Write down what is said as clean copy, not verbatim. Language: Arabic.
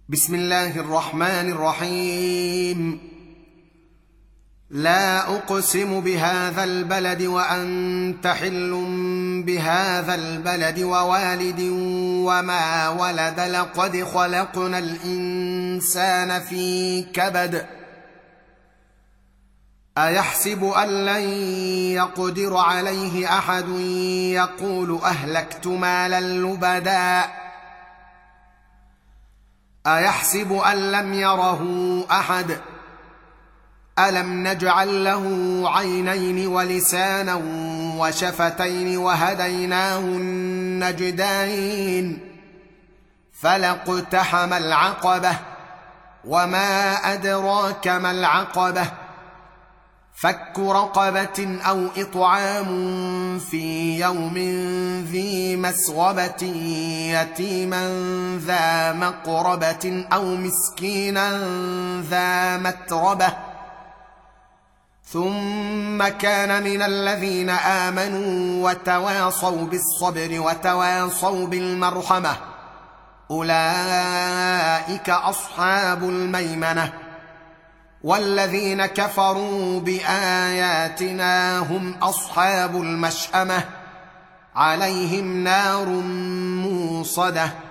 بسم الله الرحمن الرحيم. لا أقسم بهذا البلد وأنت حل بهذا البلد ووالد وما ولد، لقد خلقنا الإنسان في كبد. أيحسب أن لن يقدر عليه أحد، يقول أهلكت مالا لبدا. أيحسب أن لم يره أحد، ألم نجعل له عينين ولسانا وشفتين وهديناه النجدين. فلاقتحم العقبة، وما أدراك ما العقبة، فك رقبة أو إطعام في يوم ذي مسغبة، يتيما ذا مقربة أو مسكينا ذا متربة، ثم كان من الذين آمنوا وتواصوا بالصبر وتواصوا بالمرحمة، أولئك أصحاب الميمنة. والذين كفروا بآياتنا هم أصحاب المشأمة، عليهم نار موصدة.